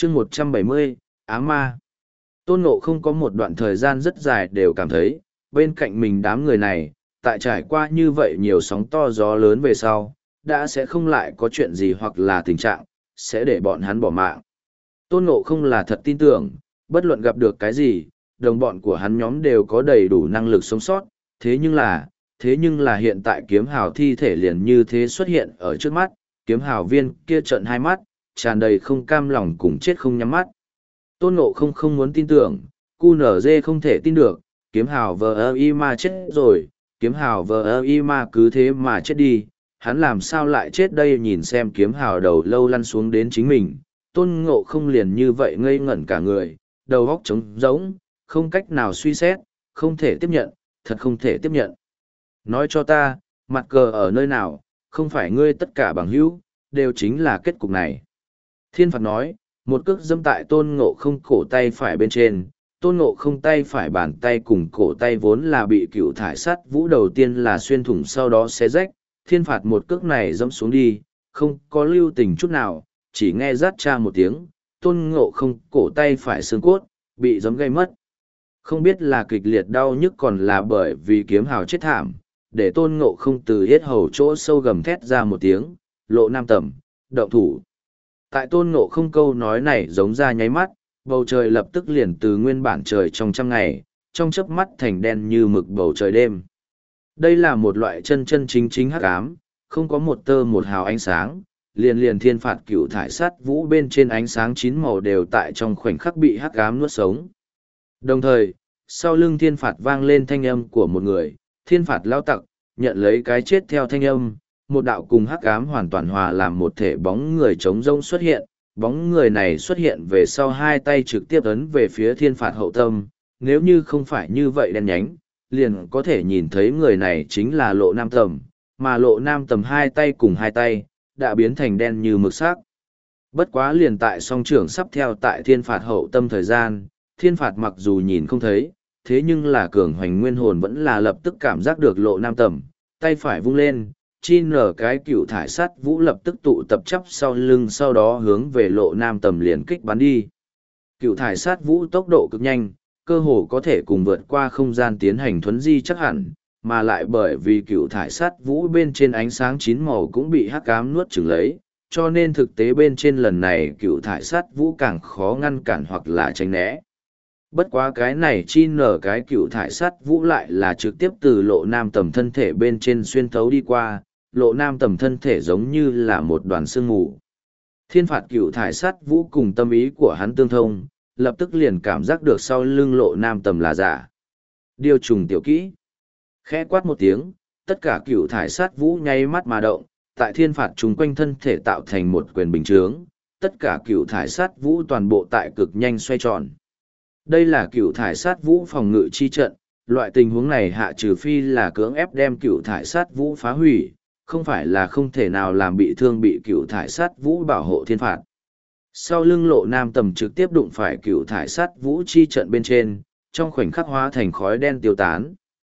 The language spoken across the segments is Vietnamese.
chương 170, ám ma. Tôn Ngộ không có một đoạn thời gian rất dài đều cảm thấy, bên cạnh mình đám người này, tại trải qua như vậy nhiều sóng to gió lớn về sau, đã sẽ không lại có chuyện gì hoặc là tình trạng, sẽ để bọn hắn bỏ mạng. Tôn Ngộ không là thật tin tưởng, bất luận gặp được cái gì, đồng bọn của hắn nhóm đều có đầy đủ năng lực sống sót, thế nhưng là hiện tại kiếm hào thi thể liền như thế xuất hiện ở trước mắt, kiếm hào viên kia trợn hai mắt, tràn đầy không cam lòng cùng chết không nhắm mắt. Tôn Ngộ không không muốn tin tưởng, QNZ không thể tin được, kiếm hào VI ma chết rồi, kiếm hào VI ma cứ thế mà chết đi, hắn làm sao lại chết đây nhìn xem kiếm hào đầu lâu lăn xuống đến chính mình. Tôn Ngộ không liền như vậy ngây ngẩn cả người, đầu óc trống rỗng, không cách nào suy xét, không thể tiếp nhận, thật không thể tiếp nhận. Nói cho ta, mặt cờ ở nơi nào, không phải ngươi tất cả bằng hữu, đều chính là kết cục này. Thiên Phạt nói, một cước dâm tại Tôn Ngộ không cổ tay phải bên trên, Tôn Ngộ không tay phải bàn tay cùng cổ tay vốn là bị cựu thải sắt vũ đầu tiên là xuyên thủng sau đó xé rách, Thiên Phạt một cước này dẫm xuống đi, không có lưu tình chút nào, chỉ nghe rát cha một tiếng, Tôn Ngộ không cổ tay phải xương cốt, bị giấm gây mất. Không biết là kịch liệt đau nhức còn là bởi vì kiếm hào chết thảm, để Tôn Ngộ không từ hết hầu chỗ sâu gầm thét ra một tiếng, Lộ Nam Tầm, động thủ. Tại Tôn Ngộ không câu nói này giống ra nháy mắt, bầu trời lập tức liền từ nguyên bản trời trong trăm ngày, trong chớp mắt thành đen như mực bầu trời đêm. Đây là một loại chân chân chính chính hắc ám, không có một tơ một hào ánh sáng, liền thiên phạt cựu thải sát vũ bên trên ánh sáng chín màu đều tại trong khoảnh khắc bị hắc ám nuốt sống. Đồng thời, sau lưng thiên phạt vang lên thanh âm của một người, thiên phạt lao tặc, nhận lấy cái chết theo thanh âm, một đạo cùng hắc ám hoàn toàn hòa làm một thể bóng người trống rông xuất hiện, bóng người này xuất hiện về sau hai tay trực tiếp ấn về phía thiên phạt hậu tâm, nếu như không phải như vậy đen nhánh, liền có thể nhìn thấy người này chính là Lộ Nam Tầm, mà Lộ Nam Tầm hai tay cùng hai tay, đã biến thành đen như mực sắc. Bất quá liền tại song trưởng sắp theo tại thiên phạt hậu tâm thời gian, thiên phạt mặc dù nhìn không thấy, thế nhưng là cường hoành nguyên hồn vẫn là lập tức cảm giác được Lộ Nam Tầm, tay phải vung lên, chi nở cái cựu thải sắt vũ lập tức tụ tập chắp sau lưng sau đó hướng về Lộ Nam Tầm liền kích bắn đi. Cựu thải sắt vũ tốc độ cực nhanh, cơ hồ có thể cùng vượt qua không gian tiến hành thuấn di chắc hẳn, mà lại bởi vì cựu thải sắt vũ bên trên ánh sáng chín màu cũng bị hắc ám nuốt chửng lấy, cho nên thực tế bên trên lần này cựu thải sắt vũ càng khó ngăn cản hoặc là tránh né. Bất quá cái này chi nở cái cựu thải sắt vũ lại là trực tiếp từ Lộ Nam Tầm thân thể bên trên xuyên thấu đi qua, Lộ Nam Tầm thân thể giống như là một đoàn sương mù. Thiên phạt cựu thải sắt vũ cùng tâm ý của hắn tương thông, lập tức liền cảm giác được sau lưng Lộ Nam Tầm là giả. Điều trùng tiểu kỹ. Khẽ quát một tiếng, tất cả cựu thải sắt vũ nháy mắt mà động, tại thiên phạt chung quanh thân thể tạo thành một quyền bình chướng, tất cả cựu thải sắt vũ toàn bộ tại cực nhanh xoay tròn. Đây là cựu thải sát vũ phòng ngự chi trận, loại tình huống này hạ trừ phi là cưỡng ép đem cựu thải sát vũ phá hủy, không phải là không thể nào làm bị thương bị cựu thải sát vũ bảo hộ thiên phạt. Sau lưng Lộ Nam Tầm trực tiếp đụng phải cựu thải sát vũ chi trận bên trên, trong khoảnh khắc hóa thành khói đen tiêu tán.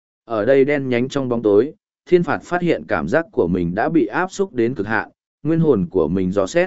Ở đây đen nhánh trong bóng tối, thiên phạt phát hiện cảm giác của mình đã bị áp xúc đến cực hạn, nguyên hồn của mình dò xét,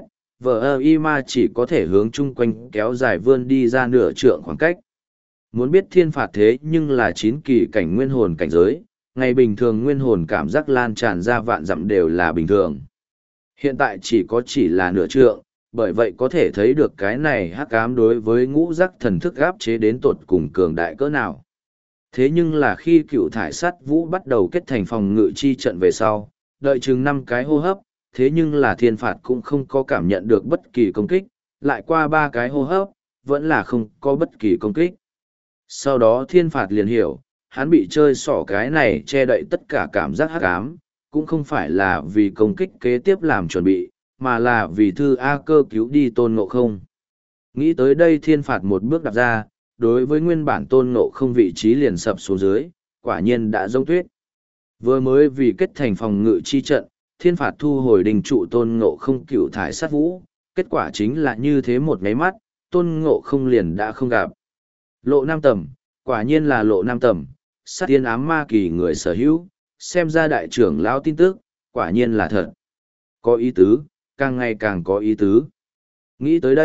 VI-ma chỉ có thể hướng chung quanh kéo dài vươn đi ra nửa trượng khoảng cách. Muốn biết thiên phạt thế nhưng là 9 kỳ cảnh nguyên hồn cảnh giới, ngày bình thường nguyên hồn cảm giác lan tràn ra vạn dặm đều là bình thường. Hiện tại chỉ là nửa trượng, bởi vậy có thể thấy được cái này hắc ám đối với ngũ giác thần thức áp chế đến tột cùng cường đại cỡ nào. Thế nhưng là khi cựu thải sắt vũ bắt đầu kết thành phòng ngự chi trận về sau, đợi chừng 5 cái hô hấp, thế nhưng là thiên phạt cũng không có cảm nhận được bất kỳ công kích, lại qua 3 cái hô hấp, vẫn là không có bất kỳ công kích. Sau đó thiên phạt liền hiểu, hắn bị chơi xỏ cái này che đậy tất cả cảm giác hắc ám, cũng không phải là vì công kích kế tiếp làm chuẩn bị, mà là vì thư A Cơ cứu đi Tôn Ngộ không. Nghĩ tới đây thiên phạt một bước đặt ra, đối với nguyên bản Tôn Ngộ không vị trí liền sập xuống dưới, quả nhiên đã giống tuyết. Vừa mới vì kết thành phòng ngự chi trận, thiên phạt thu hồi đình trụ Tôn Ngộ không cựu thải sát vũ, kết quả chính là như thế một ngáy mắt, Tôn Ngộ không liền đã không gặp. Lộ Nam Tầm, quả nhiên là Lộ Nam Tầm, sát tiên ám ma kỳ người sở hữu, xem ra đại trưởng lão tin tức, quả nhiên là thật. Có ý tứ, càng ngày càng có ý tứ. Nghĩ tới đây,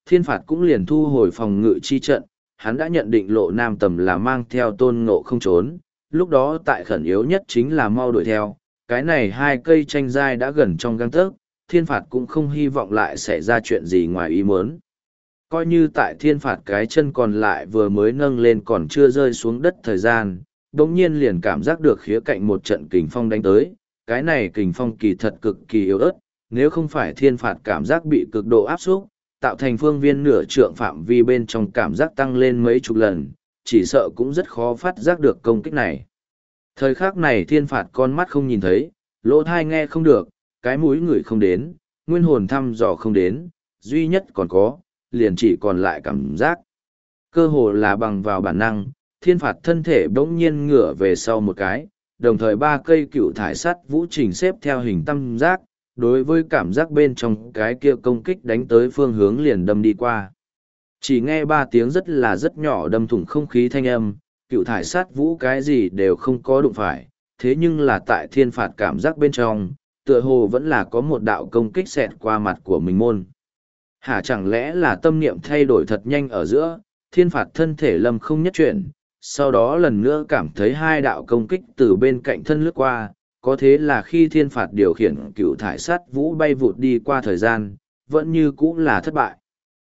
thiên phạt cũng liền thu hồi phòng ngự chi trận, hắn đã nhận định Lộ Nam Tầm là mang theo Tôn Ngộ không trốn, lúc đó tại khẩn yếu nhất chính là mau đuổi theo, cái này hai cây tranh giai đã gần trong gang tấc, thiên phạt cũng không hy vọng lại xảy ra chuyện gì ngoài ý muốn. Coi như tại thiên phạt cái chân còn lại vừa mới nâng lên còn chưa rơi xuống đất thời gian, đống nhiên liền cảm giác được khía cạnh một trận kình phong đánh tới, cái này kình phong kỳ thật cực kỳ yếu ớt, nếu không phải thiên phạt cảm giác bị cực độ áp xúc, tạo thành phương viên nửa trượng phạm vi bên trong cảm giác tăng lên mấy chục lần, chỉ sợ cũng rất khó phát giác được công kích này. Thời khắc này thiên phạt con mắt không nhìn thấy, lỗ thai nghe không được, cái mũi ngửi không đến, nguyên hồn thăm dò không đến, duy nhất còn có, liền chỉ còn lại cảm giác. Cơ hồ là bằng vào bản năng, thiên phạt thân thể bỗng nhiên ngửa về sau một cái, đồng thời ba cây cựu thải sắt vũ trình xếp theo hình tam giác, đối với cảm giác bên trong cái kia công kích đánh tới phương hướng liền đâm đi qua. Chỉ nghe ba tiếng rất nhỏ đâm thủng không khí thanh âm, cựu thải sát vũ cái gì đều không có đụng phải, thế nhưng là tại thiên phạt cảm giác bên trong, tựa hồ vẫn là có một đạo công kích xẹt qua mặt của mình môn. Hả chẳng lẽ là tâm niệm thay đổi thật nhanh ở giữa, thiên phạt thân thể lâm không nhất chuyển, sau đó lần nữa cảm thấy hai đạo công kích từ bên cạnh thân lướt qua, có thế là khi thiên phạt điều khiển cựu thải sát vũ bay vụt đi qua thời gian, vẫn như cũ là thất bại.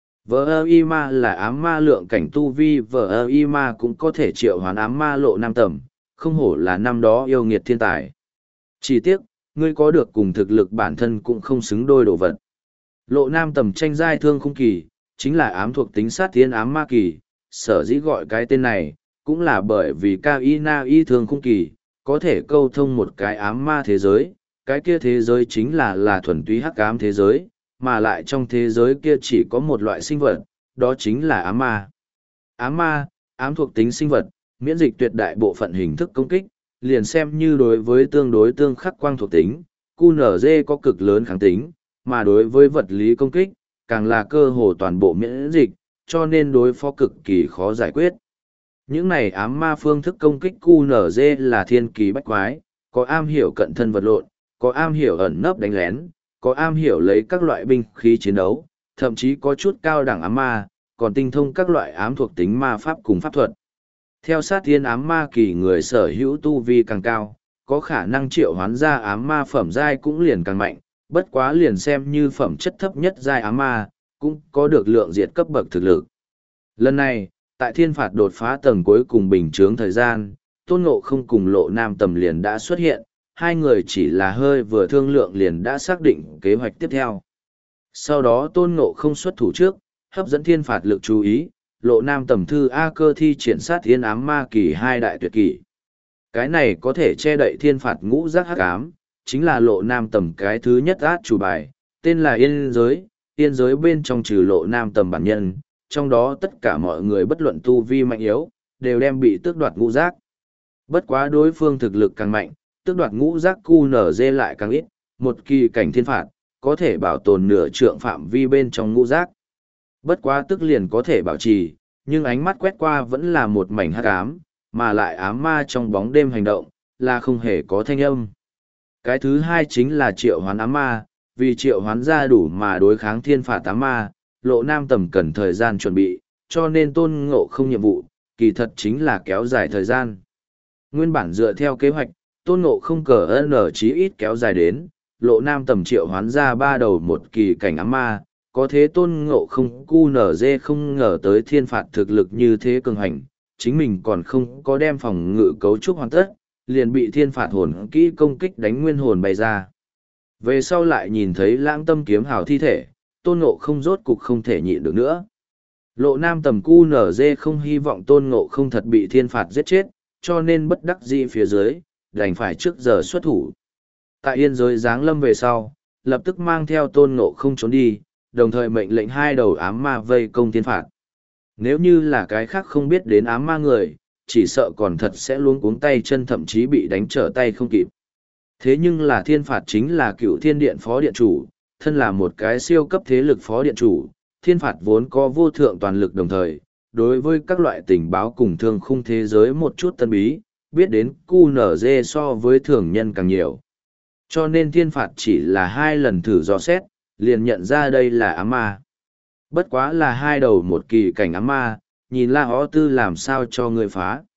Vờ y ma là ám ma lượng cảnh tu vi, vờ y ma cũng có thể triệu hoán ám ma Lộ Nam Tầm, không hổ là năm đó yêu nghiệt thiên tài. Chỉ tiếc, ngươi có được cùng thực lực bản thân cũng không xứng đôi đồ vật. Lộ Nam Tầm tranh giai thương khung kỳ, chính là ám thuộc tính sát thiên ám ma kỳ, sở dĩ gọi cái tên này, cũng là bởi vì cao y na y thương khung kỳ, có thể câu thông một cái ám ma thế giới, cái kia thế giới chính là thuần túy hắc ám thế giới, mà lại trong thế giới kia chỉ có một loại sinh vật, đó chính là ám ma. Ám ma, ám thuộc tính sinh vật, miễn dịch tuyệt đại bộ phận hình thức công kích, liền xem như đối với tương đối tương khắc quang thuộc tính, QNZ có cực lớn kháng tính, mà đối với vật lý công kích, càng là cơ hồ toàn bộ miễn dịch, cho nên đối phó cực kỳ khó giải quyết. Những này ám ma phương thức công kích QNZ là thiên kỳ bách quái, có am hiểu cận thân vật lộn, có am hiểu ẩn nấp đánh lén, có am hiểu lấy các loại binh khí chiến đấu, thậm chí có chút cao đẳng ám ma, còn tinh thông các loại ám thuộc tính ma pháp cùng pháp thuật. Theo sát thiên ám ma kỳ người sở hữu tu vi càng cao, có khả năng triệu hoán ra ám ma phẩm giai cũng liền càng mạnh, bất quá liền xem như phẩm chất thấp nhất giai ám ma, cũng có được lượng diệt cấp bậc thực lực. Lần này, tại thiên phạt đột phá tầng cuối cùng bình chướng thời gian, Tôn Ngộ không cùng Lộ Nam Tầm liền đã xuất hiện, hai người chỉ là hơi vừa thương lượng liền đã xác định kế hoạch tiếp theo. Sau đó Tôn Ngộ không xuất thủ trước, hấp dẫn thiên phạt lực chú ý, Lộ Nam Tầm thư A cơ thi triển sát thiên ám ma kỳ hai đại tuyệt kỷ. Cái này có thể che đậy thiên phạt ngũ giác hắc ám, chính là Lộ Nam Tầm cái thứ nhất át chủ bài, tên là Yên Giới. Yên Giới bên trong trừ Lộ Nam Tầm bản nhân, trong đó tất cả mọi người bất luận tu vi mạnh yếu, đều đem bị tước đoạt ngũ giác. Bất quá đối phương thực lực càng mạnh, tước đoạt ngũ giác QNZ lại càng ít, một kỳ cảnh thiên phạt, có thể bảo tồn nửa trượng phạm vi bên trong ngũ giác. Bất quá tức liền có thể bảo trì, nhưng ánh mắt quét qua vẫn là một mảnh hắc ám, mà lại ám ma trong bóng đêm hành động, là không hề có thanh âm. Cái thứ hai chính là triệu hoán ám ma, vì triệu hoán ra đủ mà đối kháng thiên phạt ám ma, Lộ Nam Tầm cần thời gian chuẩn bị, cho nên Tôn Ngộ không nhiệm vụ, kỳ thật chính là kéo dài thời gian. Nguyên bản dựa theo kế hoạch, Tôn Ngộ không cờ n chí ít kéo dài đến, Lộ Nam Tầm triệu hoán ra ba đầu một kỳ cảnh ám ma, có thế Tôn Ngộ không QNZ không ngờ tới thiên phạt thực lực như thế cường hành, chính mình còn không có đem phòng ngự cấu trúc hoàn tất, liền bị thiên phạt hồn kỹ công kích đánh nguyên hồn bay ra. Về sau lại nhìn thấy Lãng Tâm kiếm hào thi thể, Tôn Ngộ không rốt cục không thể nhịn được nữa. Lộ Nam Tầm QNZ không hy vọng Tôn Ngộ không thật bị thiên phạt giết chết, cho nên bất đắc dĩ phía dưới, đành phải trước giờ xuất thủ. Tại Yên Giới giáng lâm về sau, lập tức mang theo Tôn Ngộ không trốn đi, đồng thời mệnh lệnh hai đầu ám ma vây công thiên phạt. Nếu như là cái khác không biết đến ám ma người, chỉ sợ còn thật sẽ luống cuống tay chân thậm chí bị đánh trở tay không kịp. Thế nhưng là thiên phạt chính là Cựu Thiên Điện phó điện chủ, thân là một cái siêu cấp thế lực phó điện chủ, thiên phạt vốn có vô thượng toàn lực đồng thời, đối với các loại tình báo cùng thương khung thế giới một chút tân bí, biết đến QNZ so với thường nhân càng nhiều. Cho nên thiên phạt chỉ là 2 lần thử dò xét, liền nhận ra đây là ám ma. Bất quá là hai đầu một kỳ cảnh ám ma, nhìn La Ó Tư làm sao cho ngươi phá.